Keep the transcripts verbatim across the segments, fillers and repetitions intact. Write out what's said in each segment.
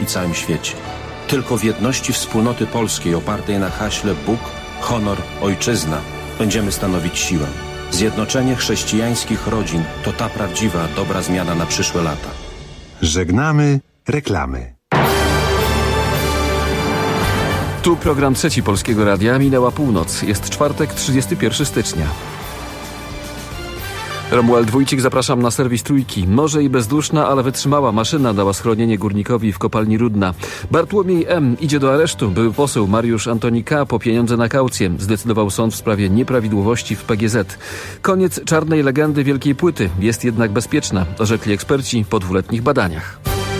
i całym świecie. Tylko w jedności wspólnoty polskiej opartej na haśle Bóg, honor, ojczyzna będziemy stanowić siłę. Zjednoczenie chrześcijańskich rodzin to ta prawdziwa, dobra zmiana na przyszłe lata. Żegnamy reklamy. Tu program Trzeci Polskiego Radia. Minęła północ. Jest czwartek, trzydziestego pierwszego stycznia. Romuald Wójcik, zapraszam na serwis Trójki. Może i bezduszna, ale wytrzymała maszyna dała schronienie górnikowi w kopalni Rudna. Bartłomiej M. idzie do aresztu. Były poseł Mariusz Antoni K. po pieniądze na kaucję. Zdecydował sąd w sprawie nieprawidłowości w P G Z. Koniec czarnej legendy Wielkiej Płyty. Jest jednak bezpieczna, orzekli eksperci po dwuletnich badaniach.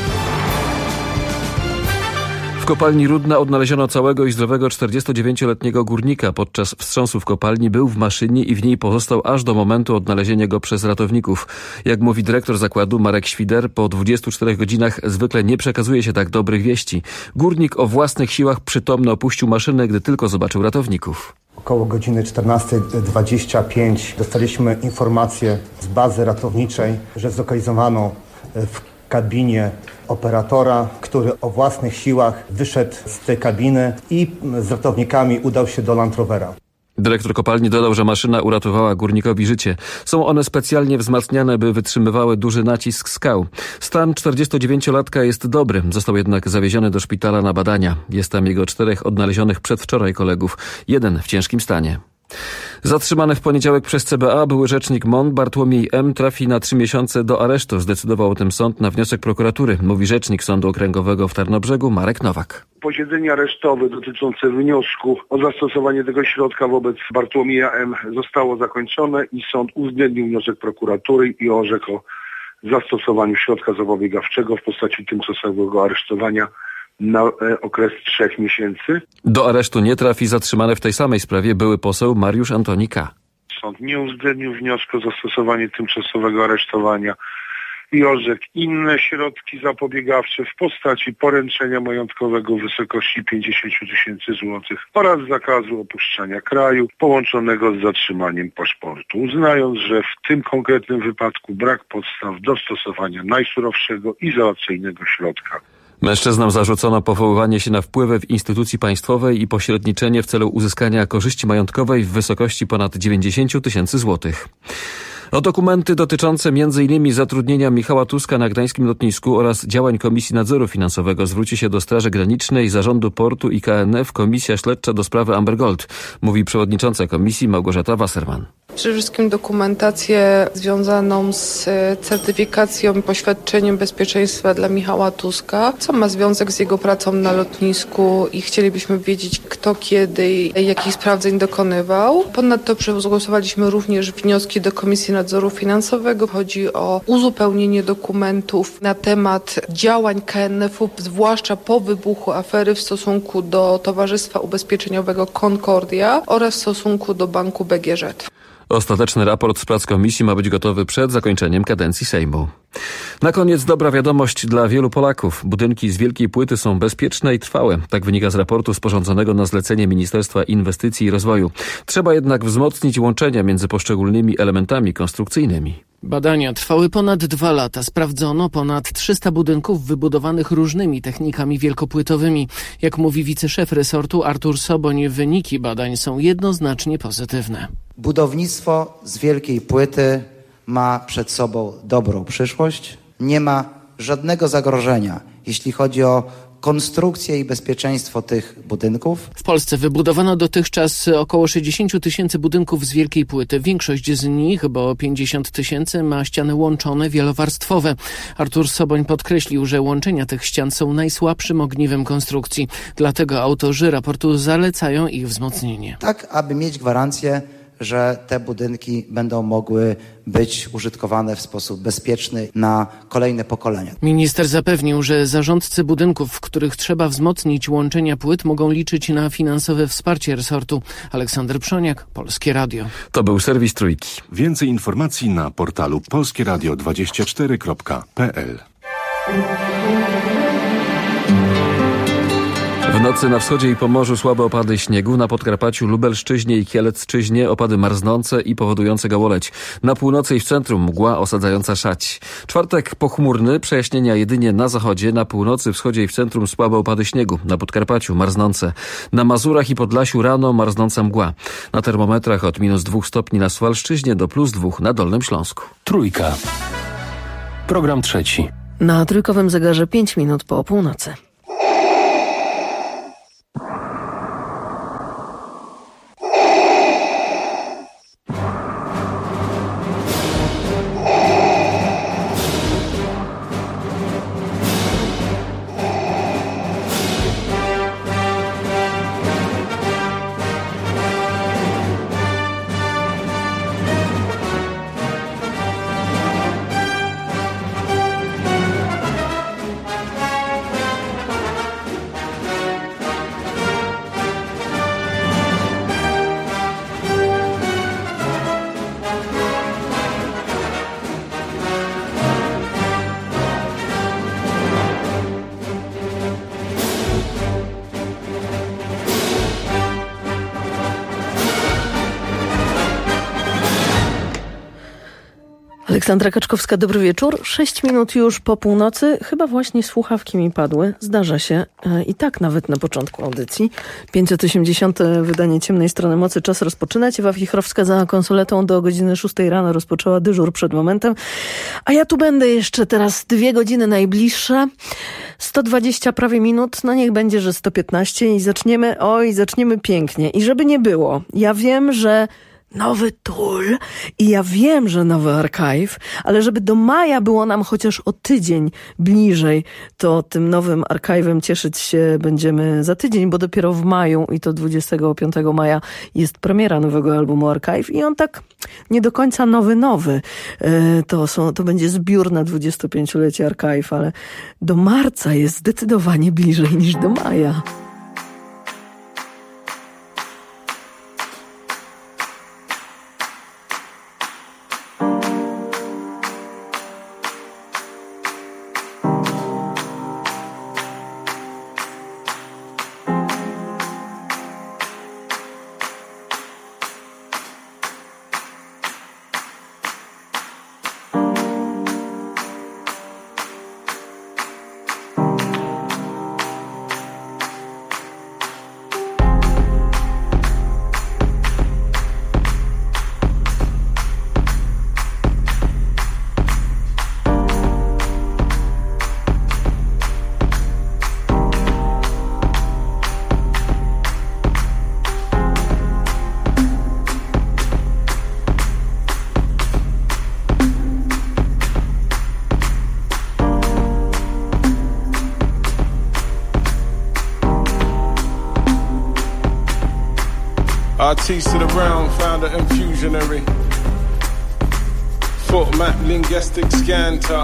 W kopalni Rudna odnaleziono całego i zdrowego czterdziestodziewięcioletniego górnika. Podczas wstrząsu w kopalni był w maszynie i w niej pozostał aż do momentu odnalezienia go przez ratowników. Jak mówi dyrektor zakładu Marek Świder, po dwudziestu czterech godzinach zwykle nie przekazuje się tak dobrych wieści. Górnik o własnych siłach przytomny opuścił maszynę, gdy tylko zobaczył ratowników. Około godziny czternastej dwadzieścia pięć dostaliśmy informację z bazy ratowniczej, że zlokalizowano w kabinie operatora, który o własnych siłach wyszedł z tej kabiny i z ratownikami udał się do Land Rovera. Dyrektor kopalni dodał, że maszyna uratowała górnikowi życie. Są one specjalnie wzmacniane, by wytrzymywały duży nacisk skał. Stan czterdziestodziewięciolatka jest dobry, został jednak zawieziony do szpitala na badania. Jest tam jego czterech odnalezionych przedwczoraj kolegów, jeden w ciężkim stanie. Zatrzymany w poniedziałek przez C B A były rzecznik M O N Bartłomiej M. trafi na trzy miesiące do aresztu. Zdecydował o tym sąd na wniosek prokuratury, mówi rzecznik Sądu Okręgowego w Tarnobrzegu Marek Nowak. Posiedzenie aresztowe dotyczące wniosku o zastosowanie tego środka wobec Bartłomieja M. zostało zakończone i sąd uwzględnił wniosek prokuratury i orzekł o zastosowaniu środka zapobiegawczego w postaci tymczasowego aresztowania na okres trzech miesięcy. Do aresztu nie trafi zatrzymany w tej samej sprawie były poseł Mariusz Antoni K. Sąd nie uwzględnił wniosku o zastosowanie tymczasowego aresztowania i orzekł inne środki zapobiegawcze w postaci poręczenia majątkowego w wysokości pięćdziesiąt tysięcy złotych oraz zakazu opuszczania kraju połączonego z zatrzymaniem paszportu, uznając, że w tym konkretnym wypadku brak podstaw do stosowania najsurowszego izolacyjnego środka. Mężczyznom zarzucono powoływanie się na wpływy w instytucji państwowej i pośredniczenie w celu uzyskania korzyści majątkowej w wysokości ponad dziewięćdziesiąt tysięcy złotych. O dokumenty dotyczące m in zatrudnienia Michała Tuska na gdańskim lotnisku oraz działań Komisji Nadzoru Finansowego zwróci się do Straży Granicznej, Zarządu Portu i K N F Komisja Śledcza do sprawy Amber Gold, mówi przewodnicząca komisji Małgorzata Wasserman. Przede wszystkim dokumentację związaną z certyfikacją i poświadczeniem bezpieczeństwa dla Michała Tuska, co ma związek z jego pracą na lotnisku i chcielibyśmy wiedzieć, kto, kiedy i jakich sprawdzeń dokonywał. Ponadto przegłosowaliśmy również wnioski do Komisji Nadzoru Finansowego. Chodzi o uzupełnienie dokumentów na temat działań K N F u, zwłaszcza po wybuchu afery w stosunku do Towarzystwa Ubezpieczeniowego Concordia oraz w stosunku do Banku B G Ż. Ostateczny raport z prac komisji ma być gotowy przed zakończeniem kadencji Sejmu. Na koniec dobra wiadomość dla wielu Polaków. Budynki z Wielkiej Płyty są bezpieczne i trwałe. Tak wynika z raportu sporządzonego na zlecenie Ministerstwa Inwestycji i Rozwoju. Trzeba jednak wzmocnić łączenia między poszczególnymi elementami konstrukcyjnymi. Badania trwały ponad dwa lata. Sprawdzono ponad trzysta budynków wybudowanych różnymi technikami wielkopłytowymi. Jak mówi wiceszef resortu Artur Soboń, wyniki badań są jednoznacznie pozytywne. Budownictwo z Wielkiej Płyty ma przed sobą dobrą przyszłość. Nie ma żadnego zagrożenia, jeśli chodzi o konstrukcję i bezpieczeństwo tych budynków. W Polsce wybudowano dotychczas około sześćdziesiąt tysięcy budynków z Wielkiej Płyty. Większość z nich, bo pięćdziesiąt tysięcy, ma ściany łączone, wielowarstwowe. Artur Soboń podkreślił, że łączenia tych ścian są najsłabszym ogniwem konstrukcji. Dlatego autorzy raportu zalecają ich wzmocnienie. Tak, aby mieć gwarancję, że te budynki będą mogły być użytkowane w sposób bezpieczny na kolejne pokolenia. Minister zapewnił, że zarządcy budynków, w których trzeba wzmocnić łączenia płyt, mogą liczyć na finansowe wsparcie resortu. Aleksander Przoniak, Polskie Radio. To był serwis Trójki. Więcej informacji na portalu polskie radio dwadzieścia cztery kropka p l. W nocy nocy na wschodzie i Pomorzu słabe opady śniegu, na Podkarpaciu, Lubelszczyźnie i Kielecczyźnie opady marznące i powodujące gałoleć. Na północy i w centrum mgła osadzająca szać. Czwartek pochmurny, przejaśnienia jedynie na zachodzie, na północy, wschodzie i w centrum słabe opady śniegu. Na Podkarpaciu marznące. Na Mazurach i Podlasiu rano marznąca mgła. Na termometrach od minus dwóch stopni na Suwalszczyźnie do plus dwóch na Dolnym Śląsku. Trójka. Program trzeci. Na trójkowym zegarze pięć minut po północy. Aleksandra Kaczkowska, dobry wieczór. Sześć minut już po północy. Chyba właśnie słuchawki mi padły. Zdarza się. I tak nawet na początku audycji. pięćset osiemdziesiąte wydanie Ciemnej Strony Mocy. Czas rozpoczynać. Ewa Wichrowska za konsoletą do godziny szóstej rano rozpoczęła dyżur przed momentem. A ja tu będę jeszcze teraz dwie godziny najbliższe. sto dwadzieścia prawie minut. No niech będzie, że sto piętnaście i zaczniemy, oj, zaczniemy pięknie. I żeby nie było. Ja wiem, że nowy tool i ja wiem, że nowy archive, ale żeby do maja było nam chociaż o tydzień bliżej, to tym nowym archiwem cieszyć się będziemy za tydzień, bo dopiero w maju i to dwudziestego piątego maja jest premiera nowego albumu Archive i on tak nie do końca nowy, nowy. To, są, to będzie zbiór na dwudziestopięciolecie Archive, ale do marca jest zdecydowanie bliżej niż do maja. Artiste of the realm, founder and fusionary. Foot map, linguistic scanter.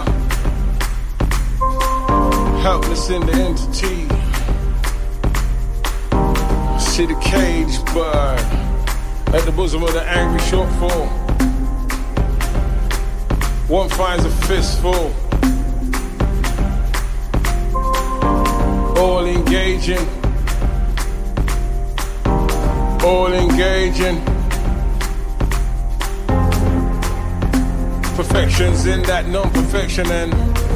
Helpless in the entity. See the cage bird at the bosom of the angry shortfall. One finds a fistful. All engaging. All engaging. Perfection's in that non-perfection and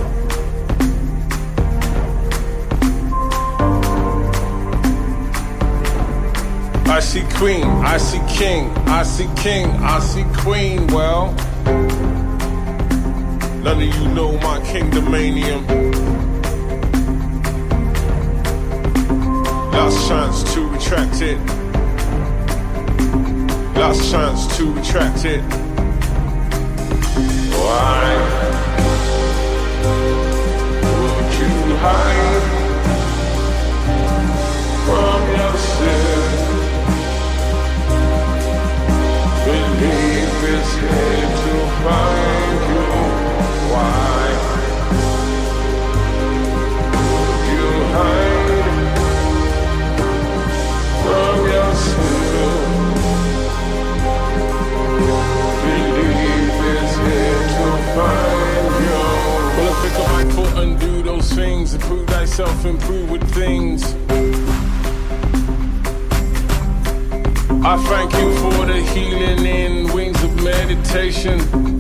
I see queen, I see king, I see king, I see queen. Well, none of you know my kingdomanium. Last chance to retract it. Last chance to retract it. Why would you hide from yourself? Believe it's here to find you. Why would you hide from yourself? Well, I pick up my foot and do those things. Improve thyself, improve with things. I thank you for the healing in wings of meditation.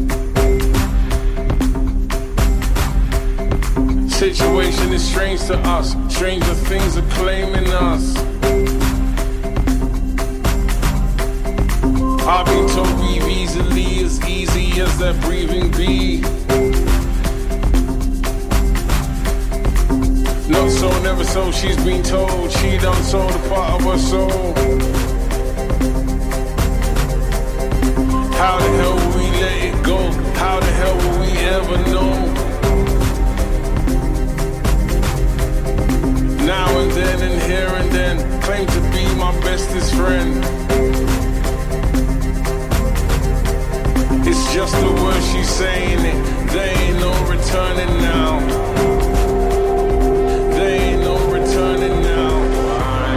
Situation is strange to us. Stranger things are claiming us. I've been told breathe easily, as easy as that breathing be. No so, never so, she's been told. She done sold a part of her soul. How the hell will we let it go? How the hell will we ever know? Now and then and here and then, claim to be my bestest friend. It's just the words she's saying it. There ain't no returning now. There ain't no returning now. Why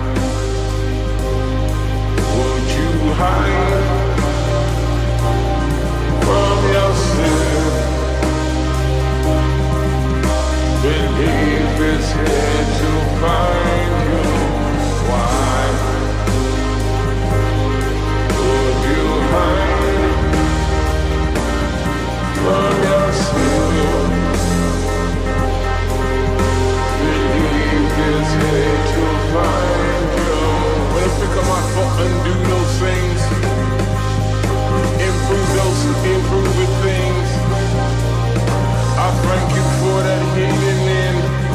would you hide from yourself? Believe it's here to find you. Why would you hide from yourself? Believe it's here to find you. When I pick up my foot and do those things, improve those improving things, I thank you for that healing in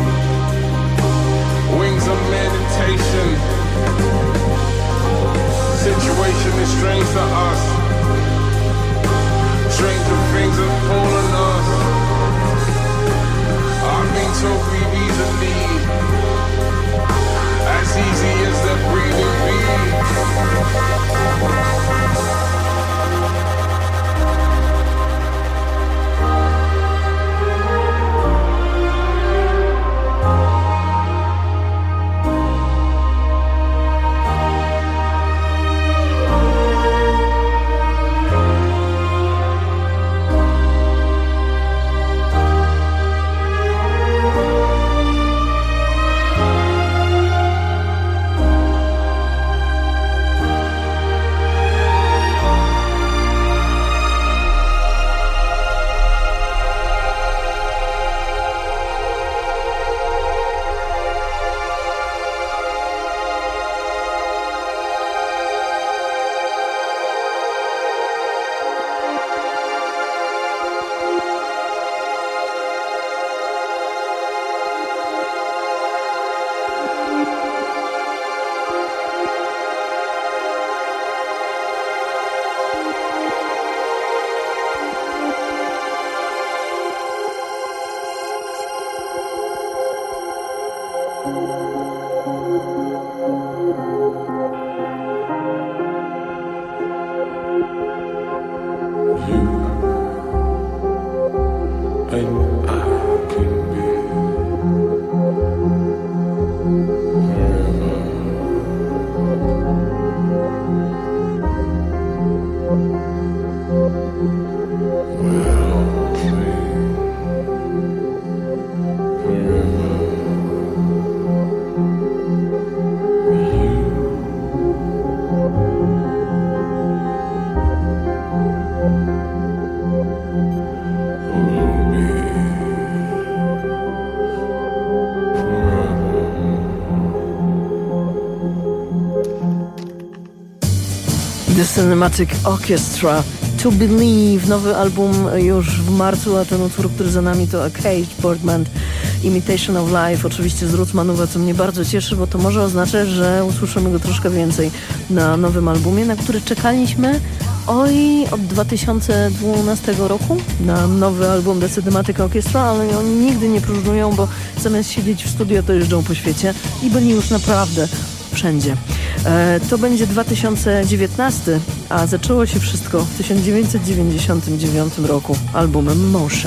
wings of meditation. Situation is strange to us. Stranger things have fallen us. I've been so breathe easily, as easy as that breathing The Cinematic Orchestra, To Believe, nowy album już w marcu, a ten utwór, który za nami, to A Caged Bird Band, Imitation of Life, oczywiście z Rutzmanowa, co mnie bardzo cieszy, bo to może oznaczać, że usłyszymy go troszkę więcej na nowym albumie, na który czekaliśmy oj od dwa tysiące dwunastego roku na nowy album The Cinematic Orchestra, ale oni nigdy nie próżnują, bo zamiast siedzieć w studio, to jeżdżą po świecie i byli już naprawdę wszędzie. E, to będzie dwa tysiące dziewiętnasty, a zaczęło się wszystko w tysiąc dziewięćset dziewięćdziesiątym dziewiątym roku albumem Motion.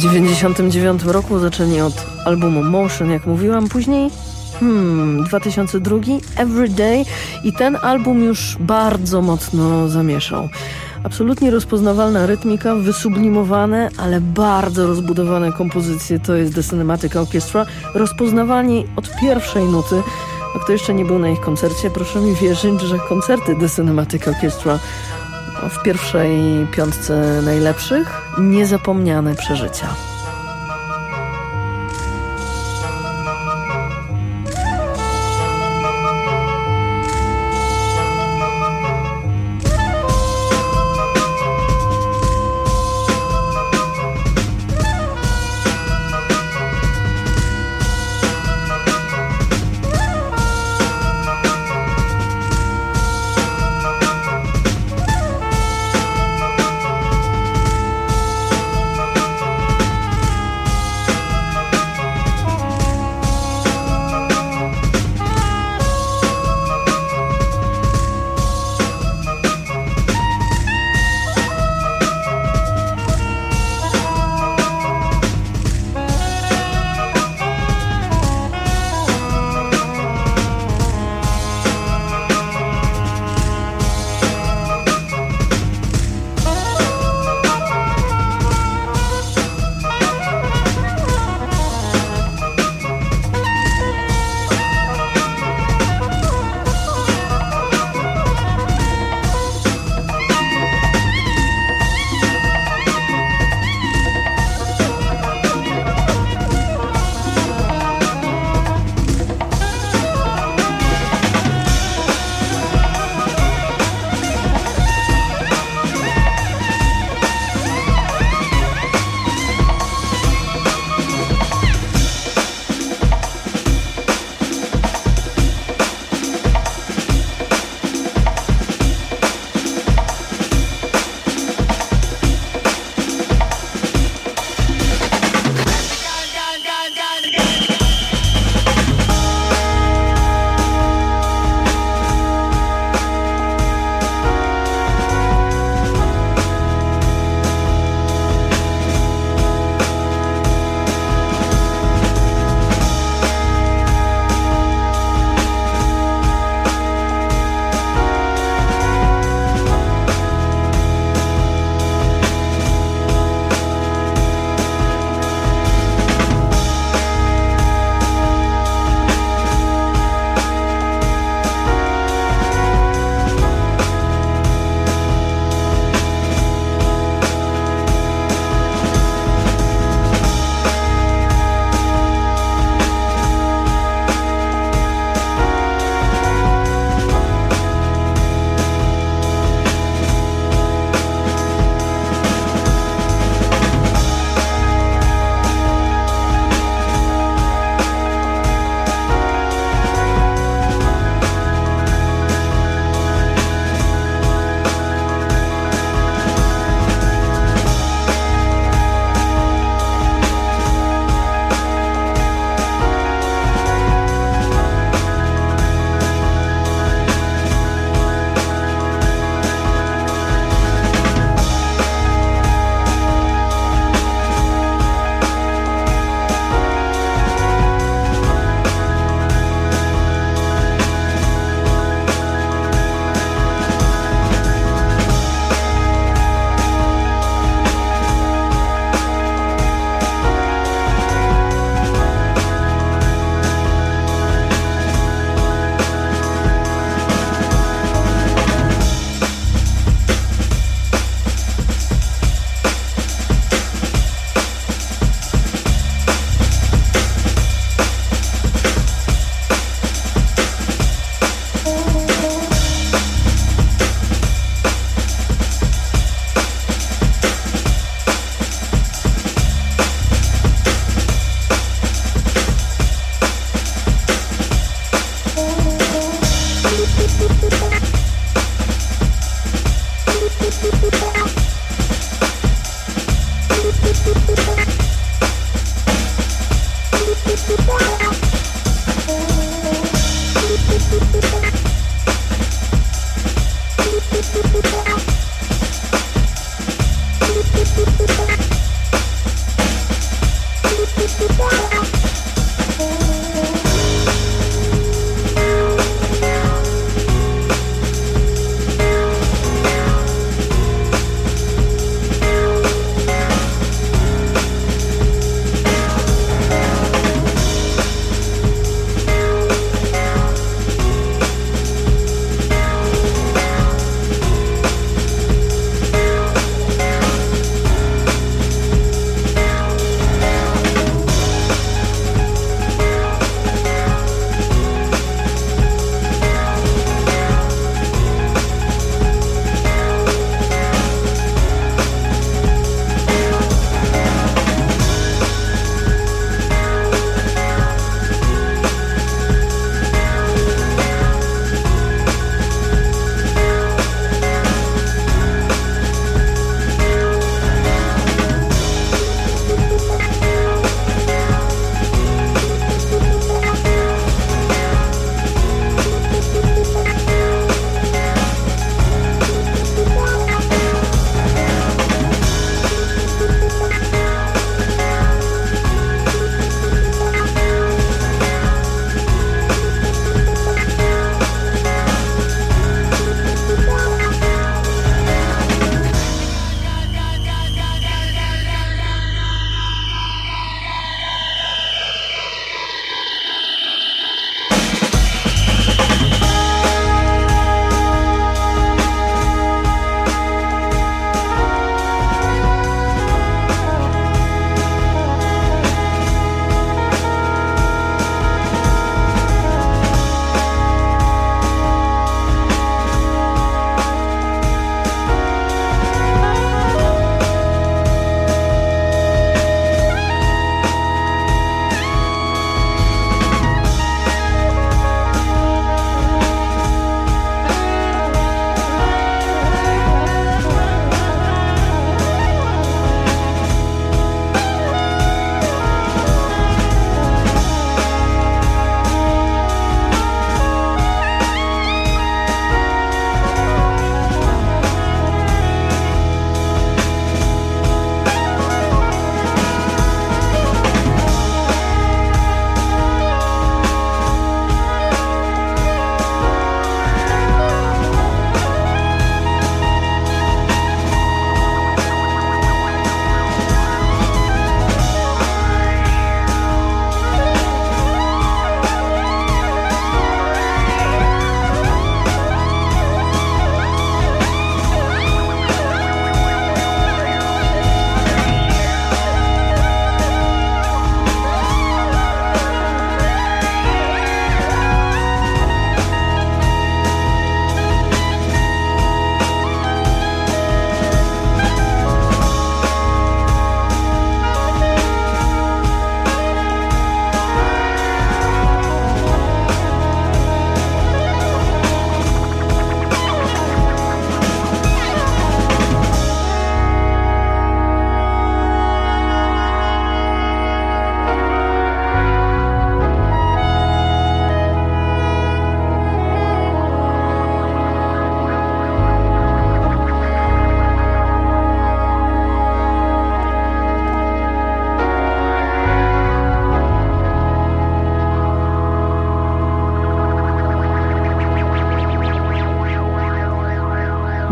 dziewięćdziesiątym dziewiątym roku, zaczęli od albumu Motion, jak mówiłam, później hmm, dwa tysiące drugi, Everyday, i ten album już bardzo mocno zamieszał. Absolutnie rozpoznawalna rytmika, wysublimowane, ale bardzo rozbudowane kompozycje, to jest The Cinematic Orchestra, rozpoznawani od pierwszej nuty. A kto jeszcze nie był na ich koncercie, proszę mi wierzyć, że koncerty The Cinematic Orchestra w pierwszej piątce najlepszych, niezapomniane przeżycia.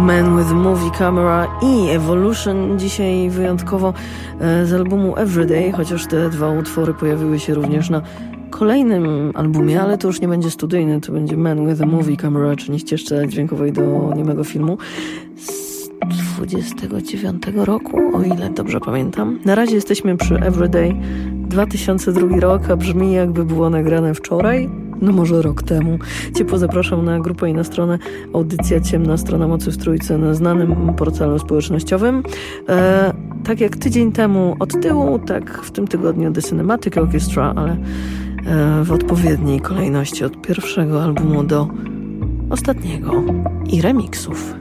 Man with a Movie Camera i Evolution. Dzisiaj wyjątkowo z albumu Everyday, chociaż te dwa utwory pojawiły się również na kolejnym albumie, ale to już nie będzie studyjny, to będzie Man with a Movie Camera, czyli ścieżce dźwiękowej do niemego filmu z dwudziestego dziewiątego roku, o ile dobrze pamiętam. Na razie jesteśmy przy Everyday, dwa tysiące drugi rok, a brzmi jakby było nagrane wczoraj, no może rok temu. Ciepło zapraszam na grupę i na stronę Audycja Ciemna Strona Mocy w Trójce na znanym portalu społecznościowym. E, tak jak tydzień temu od tyłu, tak w tym tygodniu The Cinematic Orchestra, ale e, w odpowiedniej kolejności od pierwszego albumu do ostatniego i remiksów.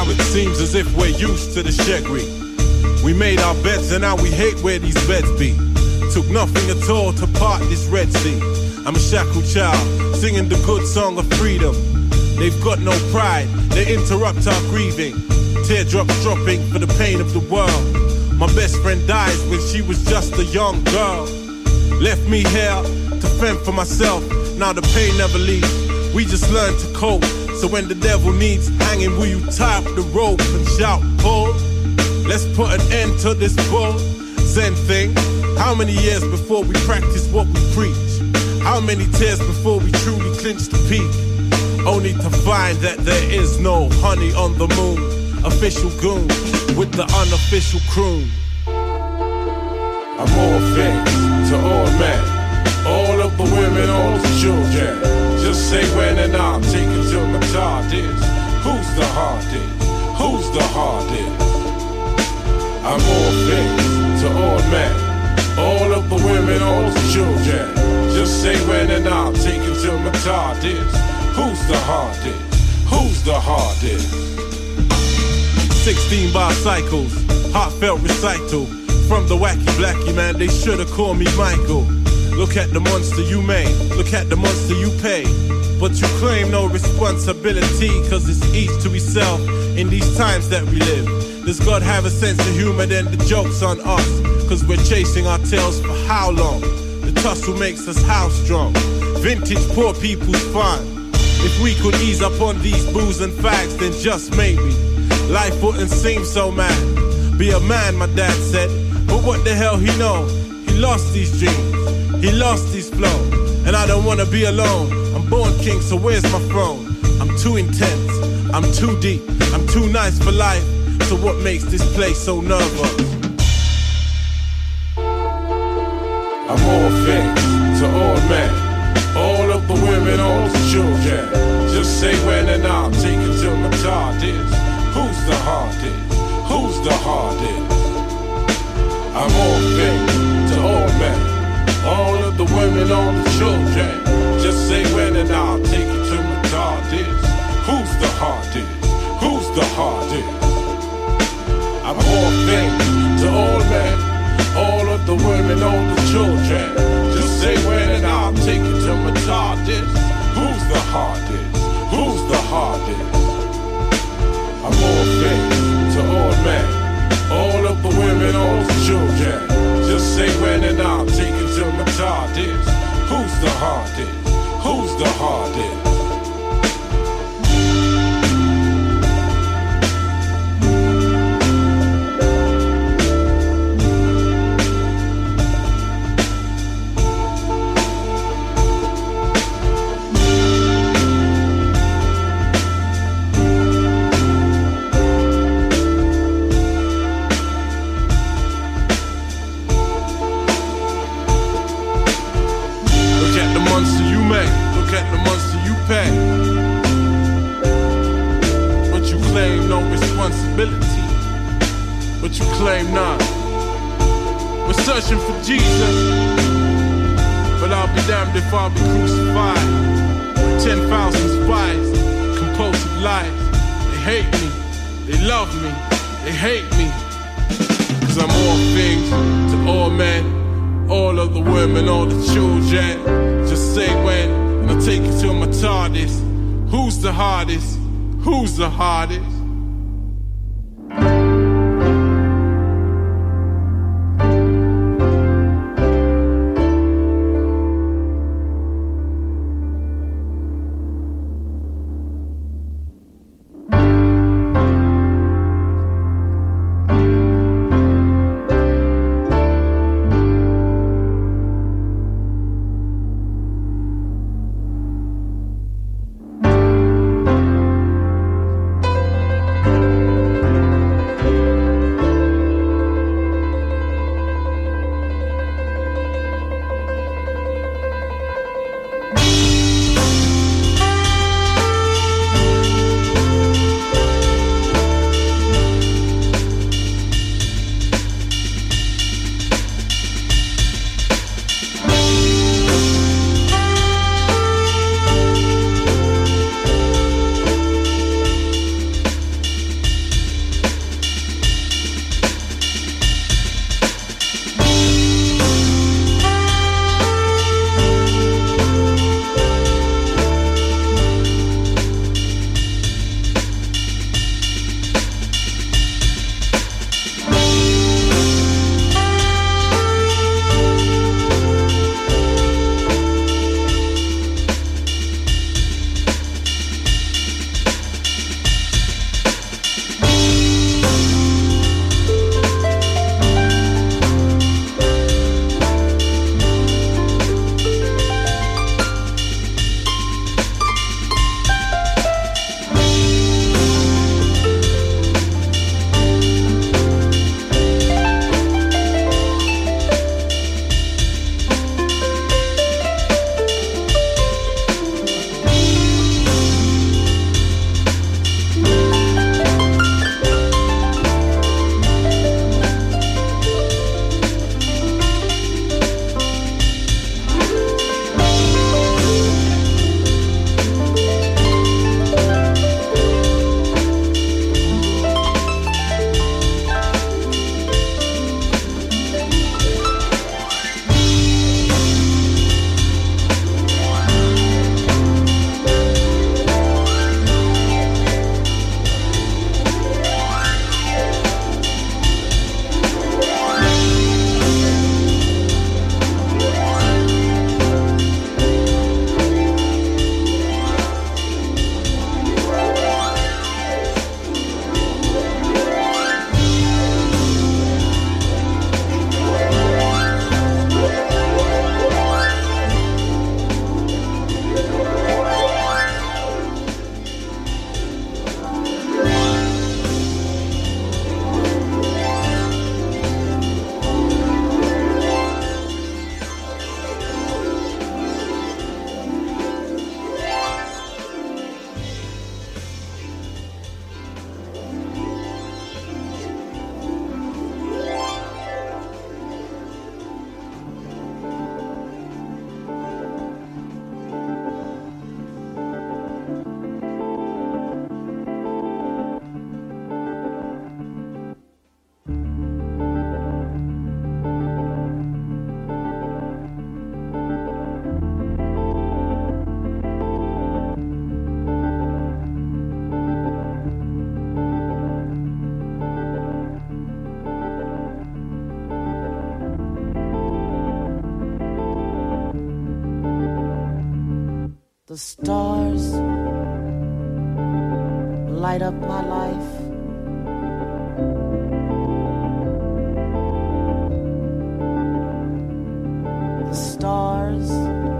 it seems as if we're used to the shaggy. We made our beds and now we hate where these beds be. Took nothing at all to part this Red Sea. I'm a shackled child, singing the good song of freedom. They've got no pride, they interrupt our grieving. Teardrops dropping for the pain of the world. My best friend died when she was just a young girl. Left me here to fend for myself, now the pain never leaves. We just learn to cope, so when the devil needs hanging, will you tie up the rope and shout, pull? Let's put an end to this bull Zen thing. How many years before we practice what we preach? How many tears before we truly clinch the peak? Only to find that there is no honey on the moon. Official goon with the unofficial croon. I'm all things to all men, all of the women, all the children. Just say when and I'll take it till my time is. Who's the hardest? Who's the hardest? I'm all things to all men, all of the women, all the children. Just say when and I'll take it till my time is. Who's the hardest? Who's the hardest? Sixteen bicycles, heartfelt recital. From the wacky blackie man, they should've called me Michael. Look at the monster you made, look at the monster you pay. But you claim no responsibility, cause it's each to himself in these times that we live. Does God have a sense of humor? Then the joke's on us, cause we're chasing our tails for how long? The tussle makes us house strong. Vintage poor people's fun. If we could ease up on these booze and fags, then just maybe life wouldn't seem so mad. Be a man, my dad said, but what the hell he know? He lost these dreams, he lost his flow. And I don't wanna be alone. I'm born king, so where's my throne? I'm too intense, I'm too deep, I'm too nice for life. So what makes this place so nervous? I'm all things to all men, all of the women, all the children. Just say when and I'll take it till my time is. Who's the hardest? Who's the hardest? I'm all things to all men, all of the women, all the children. Just say when and I'll take it till my time is. Who's the hardest? Who's the hardest? I'm all things to all men, all of the women, all the children. Just say when and I'll take it till my time is. Who's the hardest? Who's the hardest? I'm all things to all men, all of the women, all the children. Just say when and I'll take it till my time is. Who's the hardest? Who's the hardest? But you claim none. We're searching for Jesus, but I'll be damned if I'll be crucified with ten thousand spies, compulsive lies. They hate me, they love me, they hate me, cause I'm all things to all men, all of the women, all the children. Just say when, and I'll take it till my TARDIS. Who's the hardest? Who's the hardest? The stars light up my life. The stars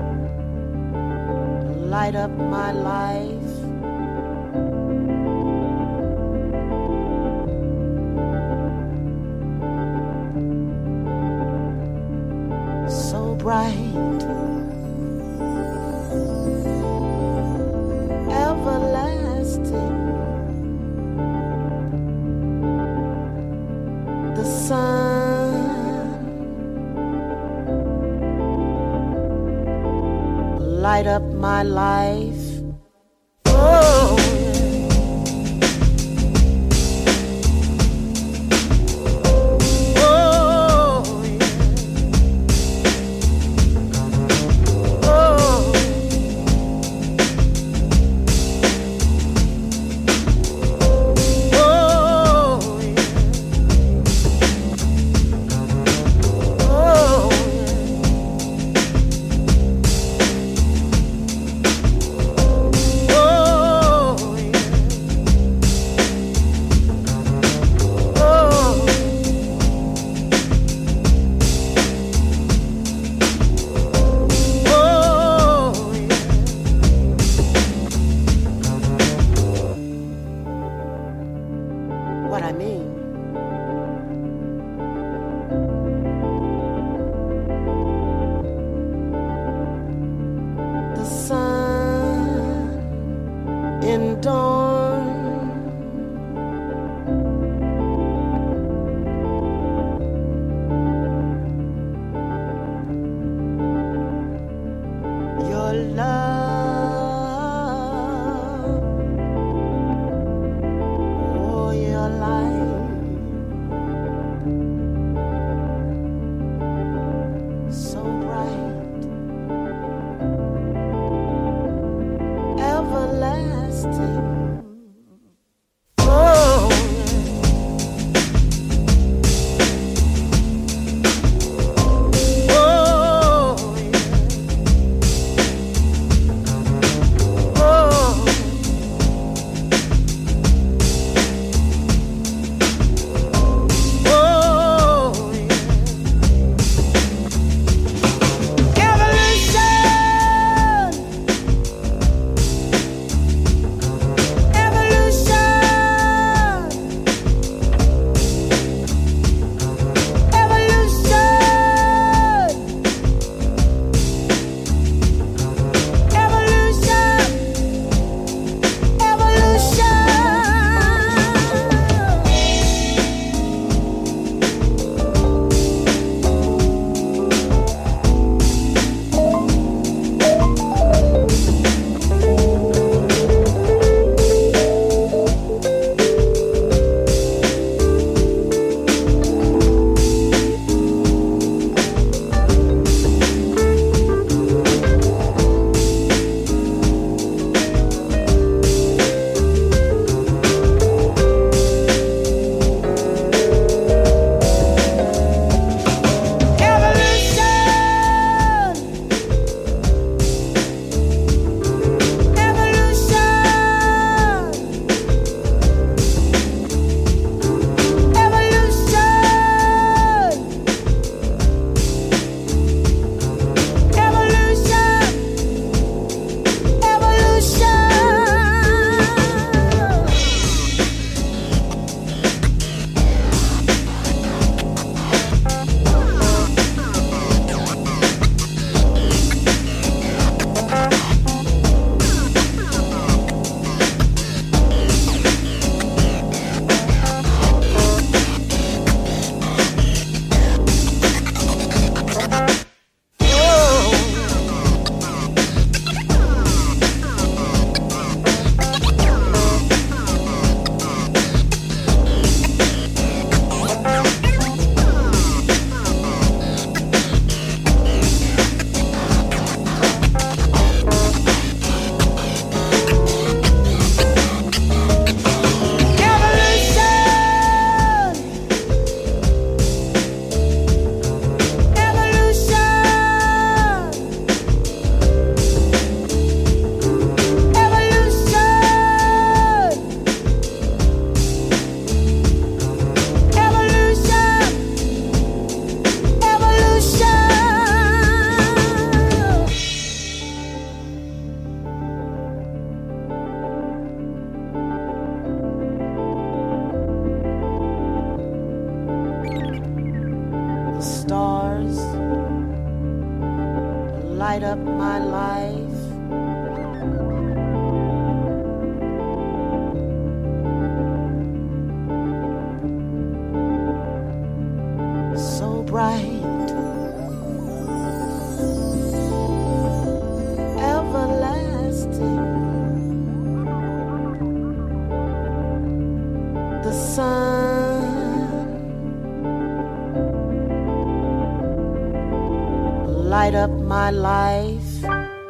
light up my life. So bright, everlasting. The sun light up my life. Oh, up my life. So bright, everlasting. The sun light up my life.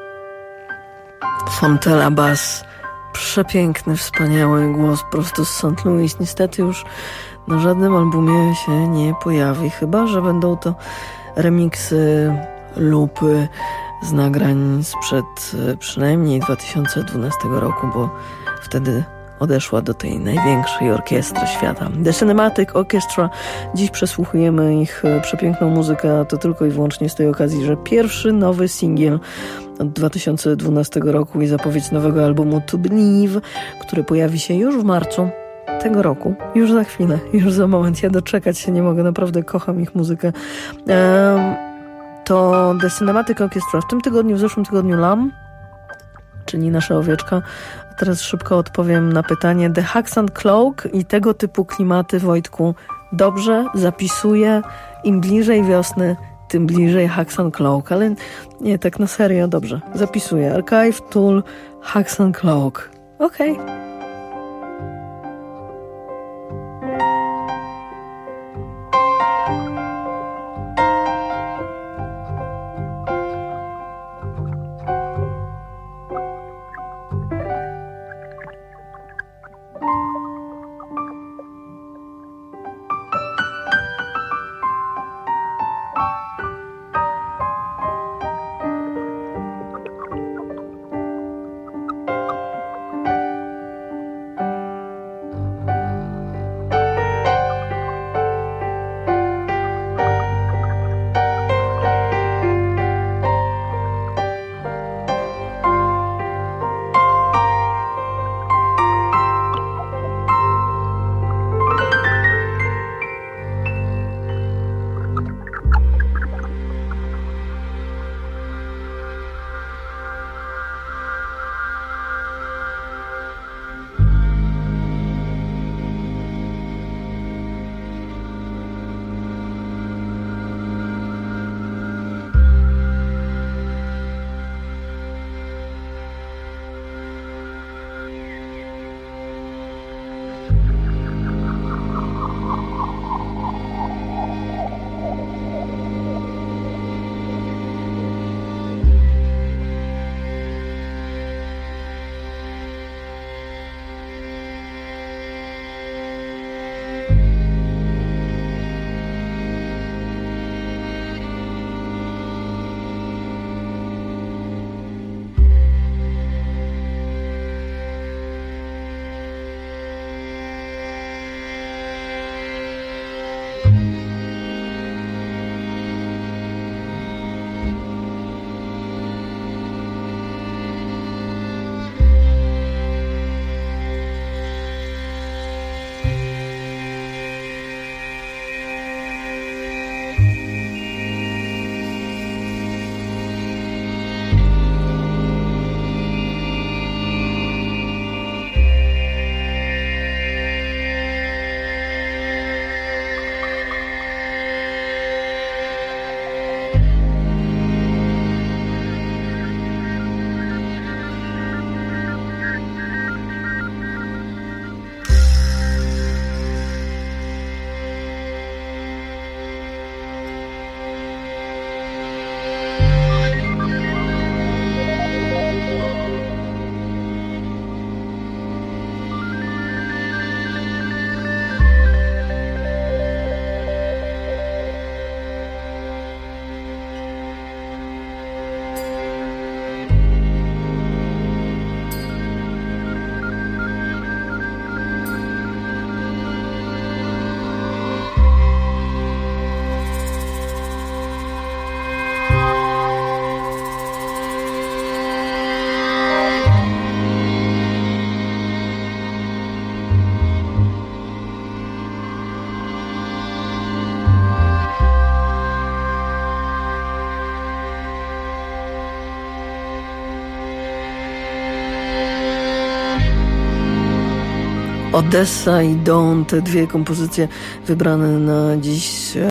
Fontella Bass. Przepiękny, wspaniały głos prosto z Saint Louis. Niestety już na żadnym albumie się nie pojawi, chyba że będą to remiksy, lupy z nagrań sprzed przynajmniej dwa tysiące dwunastego roku, bo wtedy odeszła do tej największej orkiestry świata. The Cinematic Orchestra. Dziś przesłuchujemy ich przepiękną muzykę, a to tylko i wyłącznie z tej okazji, że pierwszy nowy singiel od dwa tysiące dwunastego roku i zapowiedź nowego albumu To Believe, który pojawi się już w marcu tego roku. Już za chwilę, już za moment. Ja doczekać się nie mogę, naprawdę kocham ich muzykę. Ehm, to The Cinematic Orchestra. W tym tygodniu, w zeszłym tygodniu Lam, czyli nasza owieczka. A teraz szybko odpowiem na pytanie. The Hacks and Cloak i tego typu klimaty, Wojtku, dobrze zapisuję. Im bliżej wiosny, tym bliżej Hacks and Cloak. Ale nie, tak na serio, dobrze. Zapisuję. Archive, Tool, Hacks and Cloak. Okej. Okay. Odessa i Dawn, te dwie kompozycje wybrane na dziś